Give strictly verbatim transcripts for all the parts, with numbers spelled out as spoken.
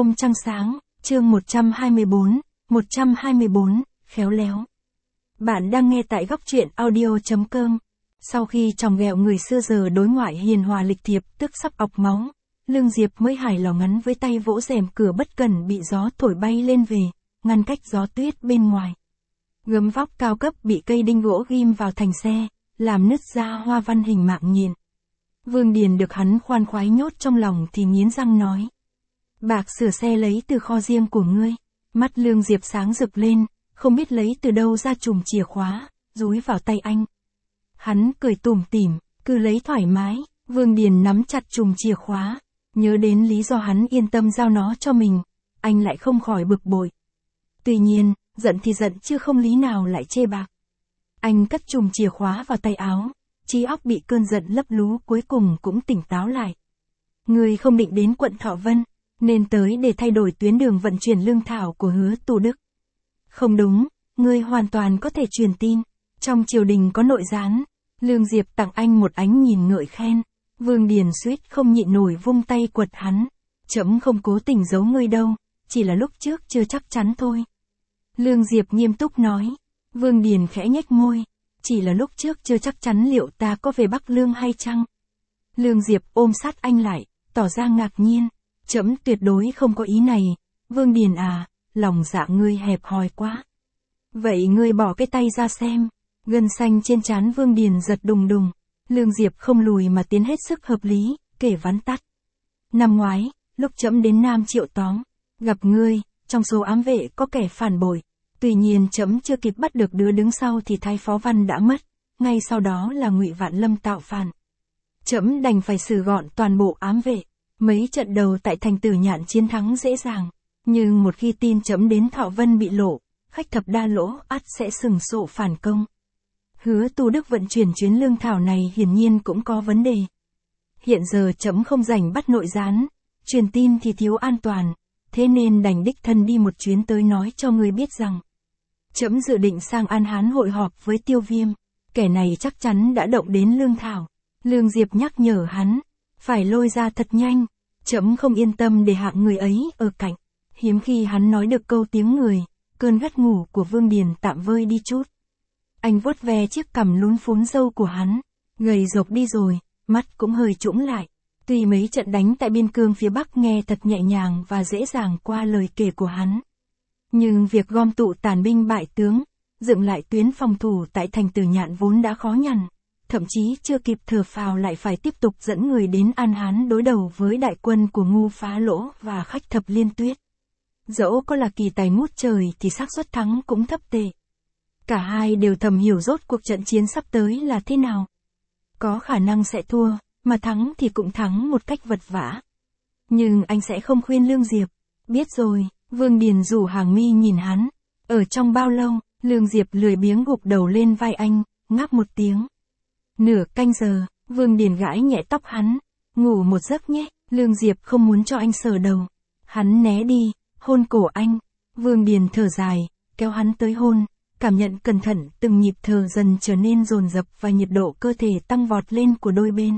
Hôm trăng sáng, chương một trăm hai mươi bốn, một trăm hai mươi bốn, khéo léo. Bạn đang nghe tại góc truyện audio chấm com. Sau khi tròng ghẹo người xưa giờ đối ngoại hiền hòa lịch thiệp tức sắp ọc máu, Lương Diệp mới hài lòng ngắn với tay vỗ rèm cửa bất cần bị gió thổi bay lên về, ngăn cách gió tuyết bên ngoài. Gấm vóc cao cấp bị cây đinh gỗ ghim vào thành xe, làm nứt ra hoa văn hình mạng nhện. Vương Điền được hắn khoan khoái nhốt trong lòng thì nghiến răng nói. Bạc sửa xe lấy từ kho riêng của ngươi. Mắt Lương Diệp sáng rực lên, không biết lấy từ đâu ra chùm chìa khóa, dúi vào tay anh. Hắn cười tủm tỉm, cứ lấy thoải mái. Vương Điền nắm chặt chùm chìa khóa, nhớ đến lý do hắn yên tâm giao nó cho mình, anh lại không khỏi bực bội. Tuy nhiên, giận thì giận chứ không lý nào lại chê bạc. Anh cất chùm chìa khóa vào tay áo, trí óc bị cơn giận lấp lú cuối cùng cũng tỉnh táo lại. Ngươi không định đến quận Thọ Vân, nên tới để thay đổi tuyến đường vận chuyển lương thảo của Hứa Tu Đức. Không đúng, ngươi hoàn toàn có thể truyền tin. Trong triều đình có nội gián. Lương Diệp tặng anh một ánh nhìn ngợi khen. Vương Điền suýt không nhịn nổi vung tay quật hắn. Trẫm không cố tình giấu ngươi đâu, chỉ là lúc trước chưa chắc chắn thôi. Lương Diệp nghiêm túc nói. Vương Điền khẽ nhếch môi. Chỉ là lúc trước chưa chắc chắn liệu ta có về Bắc Lương hay chăng? Lương Diệp ôm sát anh lại, tỏ ra ngạc nhiên. Trẫm tuyệt đối không có ý này, Vương Điền à, lòng dạ ngươi hẹp hòi quá. Vậy ngươi bỏ cái tay ra xem. Gân xanh trên trán Vương Điền giật đùng đùng. Lương Diệp không lùi mà tiến hết sức hợp lý, kể vắn tắt. Năm ngoái, lúc trẫm đến Nam Triệu Tóm, gặp ngươi, trong số ám vệ có kẻ phản bội. Tuy nhiên trẫm chưa kịp bắt được đứa đứng sau thì Thái Phó Văn đã mất, ngay sau đó là Ngụy Vạn Lâm tạo phản. Trẫm đành phải xử gọn toàn bộ ám vệ. Mấy trận đầu tại thành Tử Nhạn chiến thắng dễ dàng, nhưng một khi tin trẫm đến Thọ Vân bị lộ, khách thập đa lỗ ắt sẽ sừng sộ phản công. Hứa Tu Đức vận chuyển chuyến lương thảo này hiển nhiên cũng có vấn đề. Hiện giờ trẫm không rảnh bắt nội gián, truyền tin thì thiếu an toàn, thế nên đành đích thân đi một chuyến tới nói cho người biết rằng trẫm dự định sang An Hán hội họp với Tiêu Viêm, kẻ này chắc chắn đã động đến lương thảo. Lương Diệp nhắc nhở hắn, phải lôi ra thật nhanh. Trẫm không yên tâm để hạng người ấy ở cạnh. Hiếm khi hắn nói được câu tiếng người, cơn gắt ngủ của Vương Điền tạm vơi đi chút. Anh vuốt ve chiếc cằm lún phún râu của hắn, gầy rộc đi rồi, mắt cũng hơi trũng lại. Tuy mấy trận đánh tại biên cương phía Bắc nghe thật nhẹ nhàng và dễ dàng qua lời kể của hắn, nhưng việc gom tụ tàn binh bại tướng, dựng lại tuyến phòng thủ tại thành Tử Nhạn vốn đã khó nhằn. Thậm chí chưa kịp thở phào lại phải tiếp tục dẫn người đến An Hán đối đầu với đại quân của Ngu Phá Lỗ và khách thập Liên Tuyết. Dẫu có là kỳ tài ngút trời thì xác suất thắng cũng thấp tệ. Cả hai đều thầm hiểu rốt cuộc trận chiến sắp tới là thế nào. Có khả năng sẽ thua, mà thắng thì cũng thắng một cách vật vã. Nhưng anh sẽ không khuyên Lương Diệp. Biết rồi, Vương Điền rủ hàng mi nhìn hắn. Ở trong bao lâu, Lương Diệp lười biếng gục đầu lên vai anh, ngáp một tiếng. Nửa canh giờ, Vương Điền gãi nhẹ tóc hắn. Ngủ một giấc nhé. Lương Diệp không muốn cho anh sờ đầu. Hắn né đi, hôn cổ anh. Vương Điền thở dài, kéo hắn tới hôn. Cảm nhận cẩn thận từng nhịp thở dần trở nên dồn dập và nhiệt độ cơ thể tăng vọt lên của đôi bên.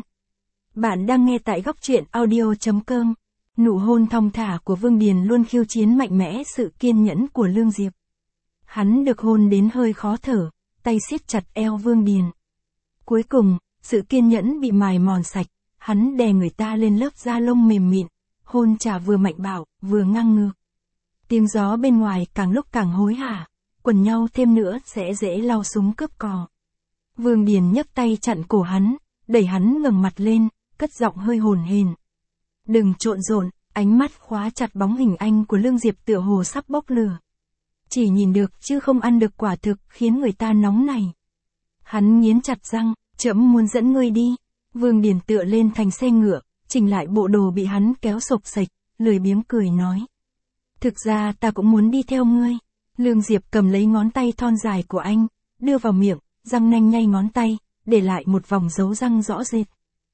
Bạn đang nghe tại góc truyện audio chấm com. Nụ hôn thong thả của Vương Điền luôn khiêu chiến mạnh mẽ sự kiên nhẫn của Lương Diệp. Hắn được hôn đến hơi khó thở, tay siết chặt eo Vương Điền. Cuối cùng, sự kiên nhẫn bị mài mòn sạch, hắn đè người ta lên lớp da lông mềm mịn, hôn trả vừa mạnh bạo, vừa ngang ngược. Tiếng gió bên ngoài càng lúc càng hối hả, quần nhau thêm nữa sẽ dễ lau súng cướp cò. Vương Điền nhấc tay chặn cổ hắn, đẩy hắn ngẩng mặt lên, cất giọng hơi hồn hển. Đừng trộn rộn, ánh mắt khóa chặt bóng hình anh của Lương Diệp tựa hồ sắp bốc lửa. Chỉ nhìn được chứ không ăn được quả thực khiến người ta nóng này. Hắn nghiến chặt răng, trẫm muốn dẫn ngươi đi. Vương Điền tựa lên thành xe ngựa, chỉnh lại bộ đồ bị hắn kéo xộc xệch, lười biếng cười nói. Thực ra ta cũng muốn đi theo ngươi. Lương Diệp cầm lấy ngón tay thon dài của anh, đưa vào miệng, răng nanh nhay ngón tay, để lại một vòng dấu răng rõ rệt.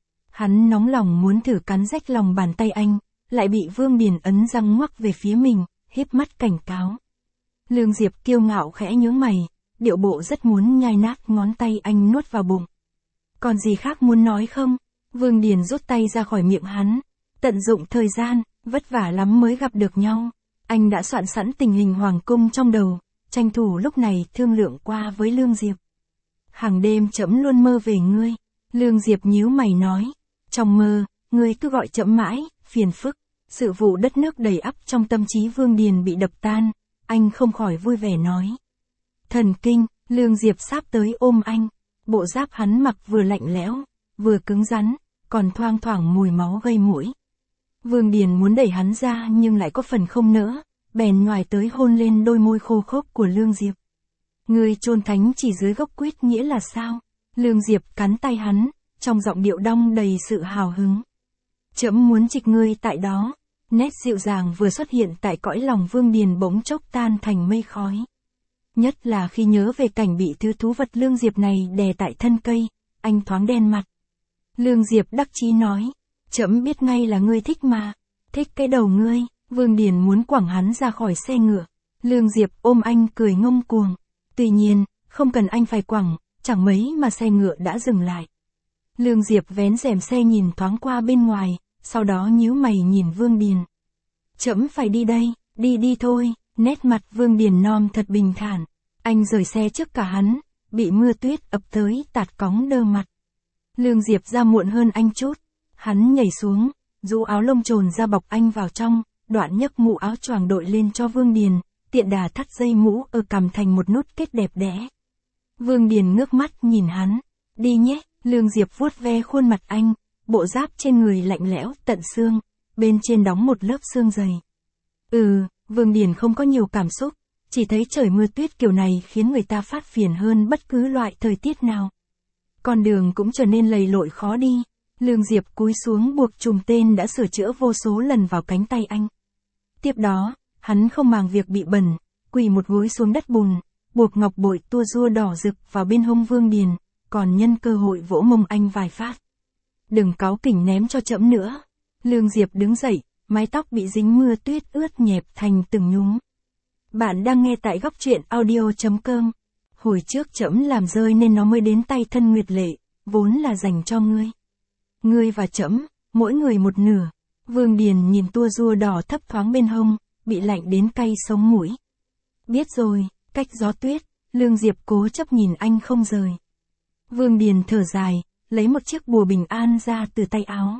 Hắn nóng lòng muốn thử cắn rách lòng bàn tay anh, lại bị Vương Điền ấn răng ngoắc về phía mình, híp mắt cảnh cáo. Lương Diệp kiêu ngạo khẽ nhướng mày, điệu bộ rất muốn nhai nát ngón tay anh nuốt vào bụng. Còn gì khác muốn nói không? Vương Điền rút tay ra khỏi miệng hắn. Tận dụng thời gian, Vất vả lắm mới gặp được nhau. Anh đã soạn sẵn tình hình hoàng cung trong đầu, tranh thủ lúc này thương lượng qua với Lương Diệp. Hàng đêm trẫm luôn mơ về ngươi. Lương Diệp nhíu mày nói. Trong mơ, ngươi cứ gọi trẫm mãi, phiền phức. Sự vụ đất nước đầy ắp trong tâm trí Vương Điền bị đập tan, anh không khỏi vui vẻ nói. Thần kinh, Lương Diệp sáp tới ôm anh. Bộ giáp hắn mặc vừa lạnh lẽo, vừa cứng rắn, còn thoang thoảng mùi máu gây mũi. Vương Điền muốn đẩy hắn ra nhưng lại có phần không nỡ, bèn ngoài tới hôn lên đôi môi khô khốc của Lương Diệp. Ngươi chôn thánh chỉ dưới gốc quýt nghĩa là sao? Lương Diệp cắn tay hắn, trong giọng điệu đong đầy sự hào hứng. Trẫm muốn trịch ngươi tại đó. Nét dịu dàng vừa xuất hiện tại cõi lòng Vương Điền bỗng chốc tan thành mây khói. Nhất là khi nhớ về cảnh bị thứ thú vật Lương Diệp này đè tại thân cây, anh thoáng đen mặt. Lương Diệp đắc chí nói, trẫm biết ngay là ngươi thích mà, thích cái đầu ngươi. Vương Điền muốn quẳng hắn ra khỏi xe ngựa. Lương Diệp ôm anh cười ngông cuồng. Tuy nhiên, không cần anh phải quẳng, chẳng mấy mà xe ngựa đã dừng lại. Lương Diệp vén rèm xe nhìn thoáng qua bên ngoài, sau đó nhíu mày nhìn Vương Điền. Trẫm phải đi đây, đi đi thôi. Nét mặt Vương Điền non thật bình thản. Anh rời xe trước cả hắn, bị mưa tuyết ập tới tạt cóng đơ mặt. Lương Diệp ra muộn hơn anh chút. Hắn nhảy xuống, rũ áo lông trồn ra bọc anh vào trong, đoạn nhấc mũ áo choàng đội lên cho Vương Điền, tiện đà thắt dây mũ ở cằm thành một nút kết đẹp đẽ. Vương Điền ngước mắt nhìn hắn. Đi nhé. Lương Diệp vuốt ve khuôn mặt anh, bộ giáp trên người lạnh lẽo tận xương, bên trên đóng một lớp xương dày. Ừ, Vương Điền không có nhiều cảm xúc, chỉ thấy trời mưa tuyết kiểu này khiến người ta phát phiền hơn bất cứ loại thời tiết nào. Con đường cũng trở nên lầy lội khó đi. Lương Diệp cúi xuống buộc chùm tên đã sửa chữa vô số lần vào cánh tay anh. Tiếp đó, hắn không màng việc bị bẩn, quỳ một gối xuống đất bùn, buộc ngọc bội tua rua đỏ rực vào bên hông Vương Điền, còn nhân cơ hội vỗ mông anh vài phát. Đừng cáu kỉnh ném cho trẫm nữa. Lương Diệp đứng dậy, mái tóc bị dính mưa tuyết ướt nhẹp thành từng nhúm. Bạn đang nghe tại góc truyện audio chấm com. Hồi trước trẫm làm rơi nên nó mới đến tay thân Nguyệt Lệ, vốn là dành cho ngươi. Ngươi và trẫm, mỗi người một nửa. Vương Điền nhìn tua rua đỏ thấp thoáng bên hông, bị lạnh đến cay sống mũi. Biết rồi, cách gió tuyết. Lương Diệp cố chấp nhìn anh không rời. Vương Điền thở dài, lấy một chiếc bùa bình an ra từ tay áo.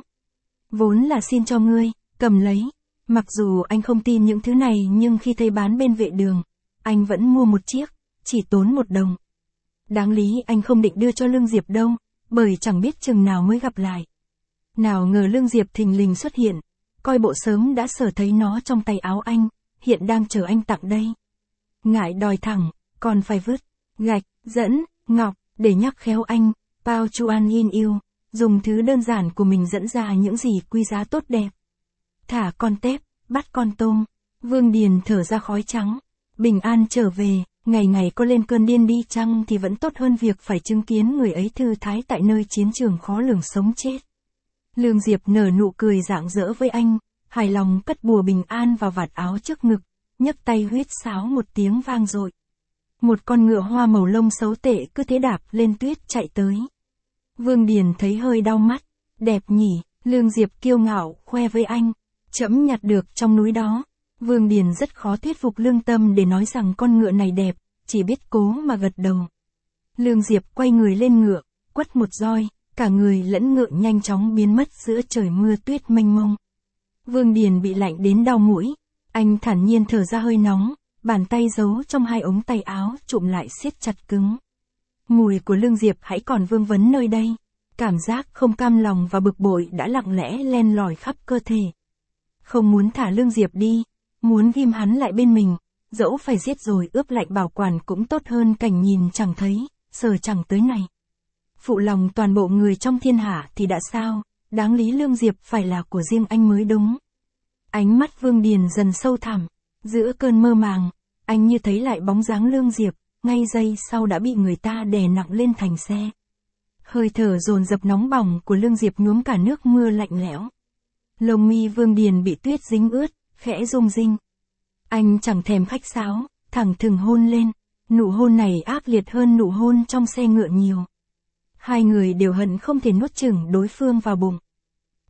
Vốn là xin cho ngươi, cầm lấy. Mặc dù anh không tin những thứ này nhưng khi thấy bán bên vệ đường, anh vẫn mua một chiếc, chỉ tốn một đồng. Đáng lý anh không định đưa cho Lương Diệp đâu, bởi chẳng biết chừng nào mới gặp lại. Nào ngờ Lương Diệp thình lình xuất hiện, coi bộ sớm đã sờ thấy nó trong tay áo anh, hiện đang chờ anh tặng đây. Ngại đòi thẳng, còn phải vứt, gạch, dẫn, ngọc, để nhắc khéo anh, Pao Chuan Yin yêu, dùng thứ đơn giản của mình dẫn ra những gì quý giá tốt đẹp. Thả con tép, bắt con tôm. Vương Điền thở ra khói trắng. Bình an trở về, ngày ngày có lên cơn điên đi chăng thì vẫn tốt hơn việc phải chứng kiến người ấy thư thái tại nơi chiến trường khó lường sống chết. Lương Diệp nở nụ cười rạng rỡ với anh, hài lòng cất bùa bình an vào vạt áo trước ngực, nhấc tay huýt sáo một tiếng vang dội. Một con ngựa hoa màu lông xấu tệ cứ thế đạp lên tuyết chạy tới. Vương Điền thấy hơi đau mắt. Đẹp nhỉ. Lương Diệp kiêu ngạo khoe với anh. Trẫm nhặt được trong núi đó. Vương Điền rất khó thuyết phục lương tâm để nói rằng con ngựa này đẹp, chỉ biết cố mà gật đầu. Lương Diệp quay người lên ngựa, quất một roi, cả người lẫn ngựa nhanh chóng biến mất giữa trời mưa tuyết mênh mông. Vương Điền bị lạnh đến đau mũi, anh thản nhiên thở ra hơi nóng, bàn tay giấu trong hai ống tay áo trụm lại siết chặt cứng. Mùi của Lương Diệp hãy còn vương vấn nơi đây, cảm giác không cam lòng và bực bội đã lặng lẽ len lỏi khắp cơ thể. Không muốn thả Lương Diệp đi, muốn ghim hắn lại bên mình, dẫu phải giết rồi ướp lạnh bảo quản cũng tốt hơn cảnh nhìn chẳng thấy, sờ chẳng tới này. Phụ lòng toàn bộ người trong thiên hạ thì đã sao, đáng lý Lương Diệp phải là của riêng anh mới đúng. Ánh mắt Vương Điền dần sâu thẳm, giữa cơn mơ màng, anh như thấy lại bóng dáng Lương Diệp, ngay giây sau đã bị người ta đè nặng lên thành xe. Hơi thở dồn dập nóng bỏng của Lương Diệp nhuốm cả nước mưa lạnh lẽo. Lông mi Vương Điền bị tuyết dính ướt, khẽ rung rinh. Anh chẳng thèm khách sáo, thẳng thừng hôn lên, nụ hôn này ác liệt hơn nụ hôn trong xe ngựa nhiều. Hai người đều hận không thể nuốt chửng đối phương vào bụng.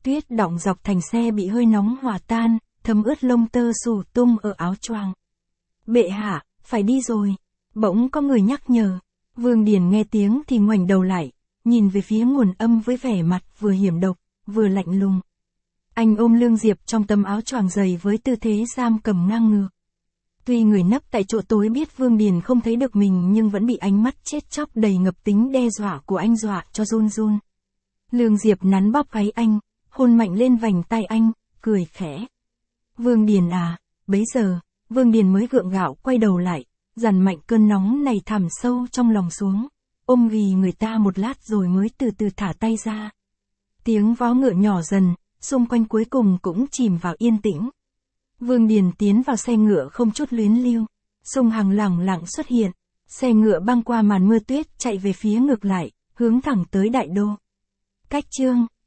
Tuyết đọng dọc thành xe bị hơi nóng hòa tan, thấm ướt lông tơ xù tung ở áo choàng. Bệ hạ, phải đi rồi. Bỗng có người nhắc nhở. Vương Điền nghe tiếng thì ngoảnh đầu lại, nhìn về phía nguồn âm với vẻ mặt vừa hiểm độc, vừa lạnh lùng. Anh ôm Lương Diệp trong tấm áo choàng dày với tư thế giam cầm ngang ngược. Tuy người nấp tại chỗ tối biết Vương Điền không thấy được mình nhưng vẫn bị ánh mắt chết chóc đầy ngập tính đe dọa của anh dọa cho run run. Lương Diệp nắn bóp gáy anh, hôn mạnh lên vành tai anh, cười khẽ. Vương Điền à, bấy giờ, Vương Điền mới gượng gạo quay đầu lại, dằn mạnh cơn nóng này thẳm sâu trong lòng xuống, ôm ghì người ta một lát rồi mới từ từ thả tay ra. Tiếng vó ngựa nhỏ dần, xung quanh cuối cùng cũng chìm vào yên tĩnh. Vương Điền tiến vào xe ngựa không chút luyến lưu, Sung Hằng lẳng lặng xuất hiện, xe ngựa băng qua màn mưa tuyết chạy về phía ngược lại, hướng thẳng tới đại đô. Cách chương